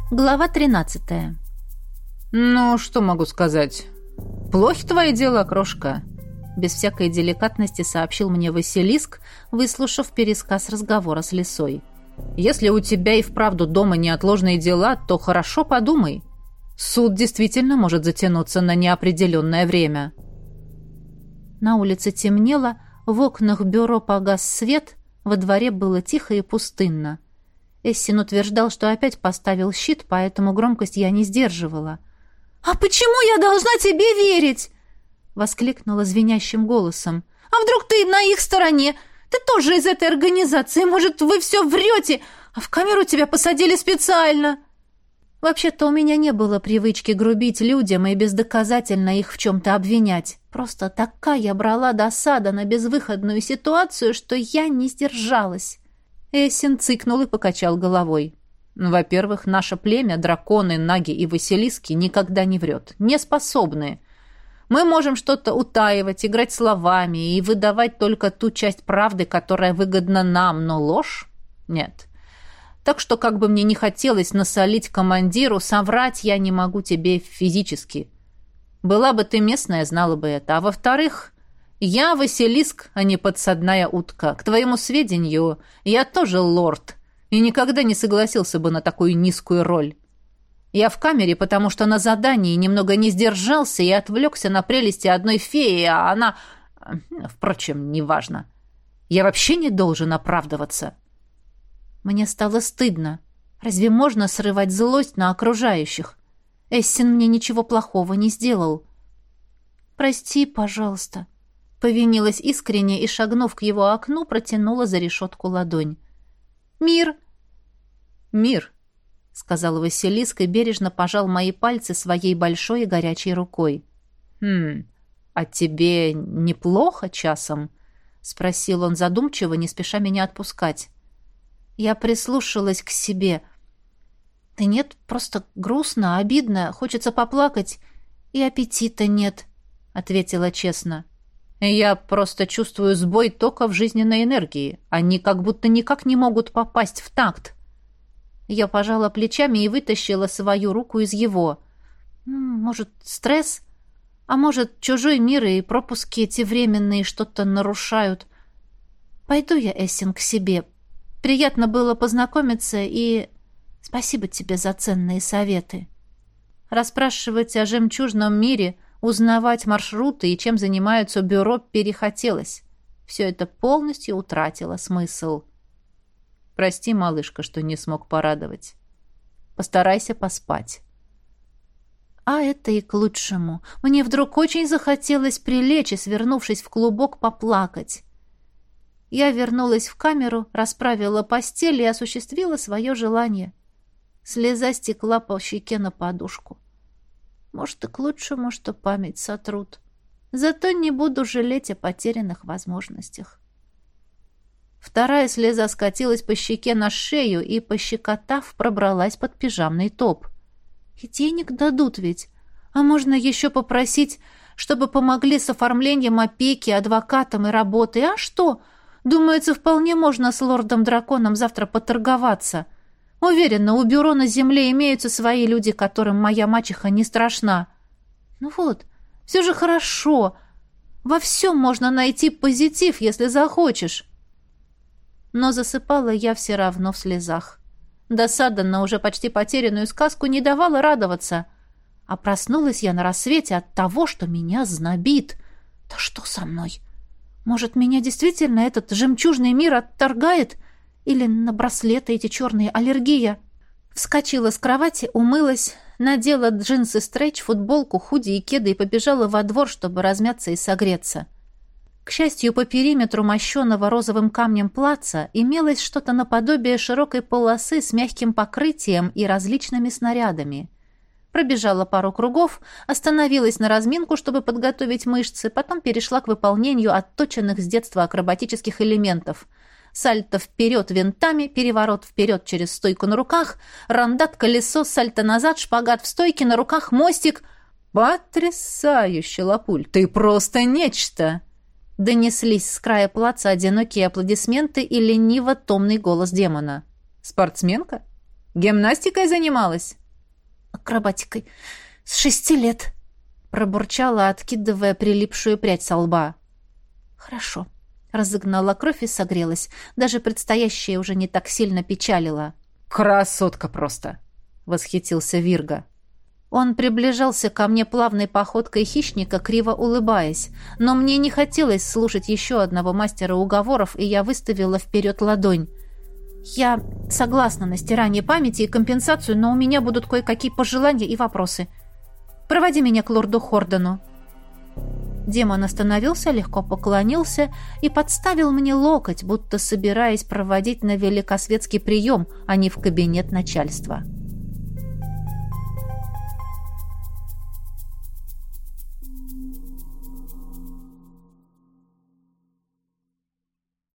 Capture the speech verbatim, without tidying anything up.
Глава тринадцатая. «Ну, что могу сказать? Плохи твои дела, крошка», — без всякой деликатности сообщил мне Василиск, выслушав пересказ разговора с лисой. «Если у тебя и вправду дома неотложные дела, то хорошо подумай. Суд действительно может затянуться на неопределенное время». На улице темнело, в окнах бюро погас свет, во дворе было тихо и пустынно. Эссин утверждал, что опять поставил щит, поэтому громкость я не сдерживала. «А почему я должна тебе верить?» — воскликнула звенящим голосом. «А вдруг ты на их стороне? Ты тоже из этой организации. Может, вы все врете, а в камеру тебя посадили специально?» Вообще-то у меня не было привычки грубить людям и бездоказательно их в чем-то обвинять. Просто такая брала досада на безвыходную ситуацию, что я не сдержалась. Эссин цыкнул и покачал головой. «Во-первых, наше племя, драконы, наги и василиски, никогда не врет. Не способны. Мы можем что-то утаивать, играть словами и выдавать только ту часть правды, которая выгодна нам, но ложь — нет. Так что, как бы мне не хотелось насолить командиру, соврать я не могу тебе физически. Была бы ты местная, знала бы это. А во-вторых, я Василиск, а не подсадная утка. К твоему сведению, я тоже лорд и никогда не согласился бы на такую низкую роль. Я в камере, потому что на задании немного не сдержался и отвлекся на прелести одной феи, а она... Впрочем, неважно. Я вообще не должен оправдываться». Мне стало стыдно. Разве можно срывать злость на окружающих? Эссин мне ничего плохого не сделал. «Прости, пожалуйста», — повинилась искренне и, шагнув к его окну, протянула за решетку ладонь. «Мир!» «Мир!» — сказал Василиск и бережно пожал мои пальцы своей большой и горячей рукой. «Хм, а тебе неплохо часом?» — спросил он задумчиво, не спеша меня отпускать. Я прислушалась к себе. «Да нет, просто грустно, обидно, хочется поплакать, и аппетита нет», — ответила честно. «Я просто чувствую сбой тока в жизненной энергии. Они как будто никак не могут попасть в такт». Я пожала плечами и вытащила свою руку из его. «Может, стресс? А может, чужой мир и пропуски эти временные что-то нарушают? Пойду я, Эссин, к себе. Приятно было познакомиться, и спасибо тебе за ценные советы». Расспрашивать о жемчужном мире, узнавать маршруты и чем занимаются бюро перехотелось. Все это полностью утратило смысл. «Прости, малышка, что не смог порадовать. Постарайся поспать». А это и к лучшему. Мне вдруг очень захотелось прилечь и, свернувшись в клубок, поплакать. Я вернулась в камеру, расправила постель и осуществила свое желание. Слеза стекла по щеке на подушку. Может, и к лучшему, что память сотрут. Зато не буду жалеть о потерянных возможностях. Вторая слеза скатилась по щеке на шею и, пощекотав, пробралась под пижамный топ. И денег дадут ведь. А можно еще попросить, чтобы помогли с оформлением опеки, адвокатом и работой. А что? Думается, вполне можно с лордом-драконом завтра поторговаться. Уверена, у бюро на земле имеются свои люди, которым моя мачеха не страшна. Ну вот, все же хорошо. Во всем можно найти позитив, если захочешь. Но засыпала я все равно в слезах. Досада на уже почти потерянную сказку не давала радоваться. А проснулась я на рассвете от того, что меня знобит. Да что со мной? Может, меня действительно этот жемчужный мир отторгает? Или на браслеты эти черные аллергия? Вскочила с кровати, умылась, надела джинсы стрейч, футболку, худи и кеды и побежала во двор, чтобы размяться и согреться. К счастью, по периметру мощенного розовым камнем плаца имелось что-то наподобие широкой полосы с мягким покрытием и различными снарядами. Пробежала пару кругов, остановилась на разминку, чтобы подготовить мышцы, потом перешла к выполнению отточенных с детства акробатических элементов. Сальто вперед винтами, переворот вперед через стойку на руках, рандат, колесо, сальто назад, шпагат в стойке, на руках мостик. «Потрясающе, Лапуль! Ты просто нечто!» Донеслись с края плаца одинокие аплодисменты и лениво-томный голос демона. «Спортсменка? Гимнастикой занималась?» «Акробатикой. С шести лет», — пробурчала, откидывая прилипшую прядь со лба. «Хорошо». Разогнала кровь и согрелась. Даже предстоящее уже не так сильно печалило. «Красотка просто!» — восхитился Вирга. Он приближался ко мне плавной походкой хищника, криво улыбаясь. Но мне не хотелось слушать еще одного мастера уговоров, и я выставила вперед ладонь. «Я согласна на стирание памяти и компенсацию, но у меня будут кое-какие пожелания и вопросы. Проводи меня к лорду Хордону». Демон остановился, легко поклонился и подставил мне локоть, будто собираясь проводить на великосветский прием, а не в кабинет начальства.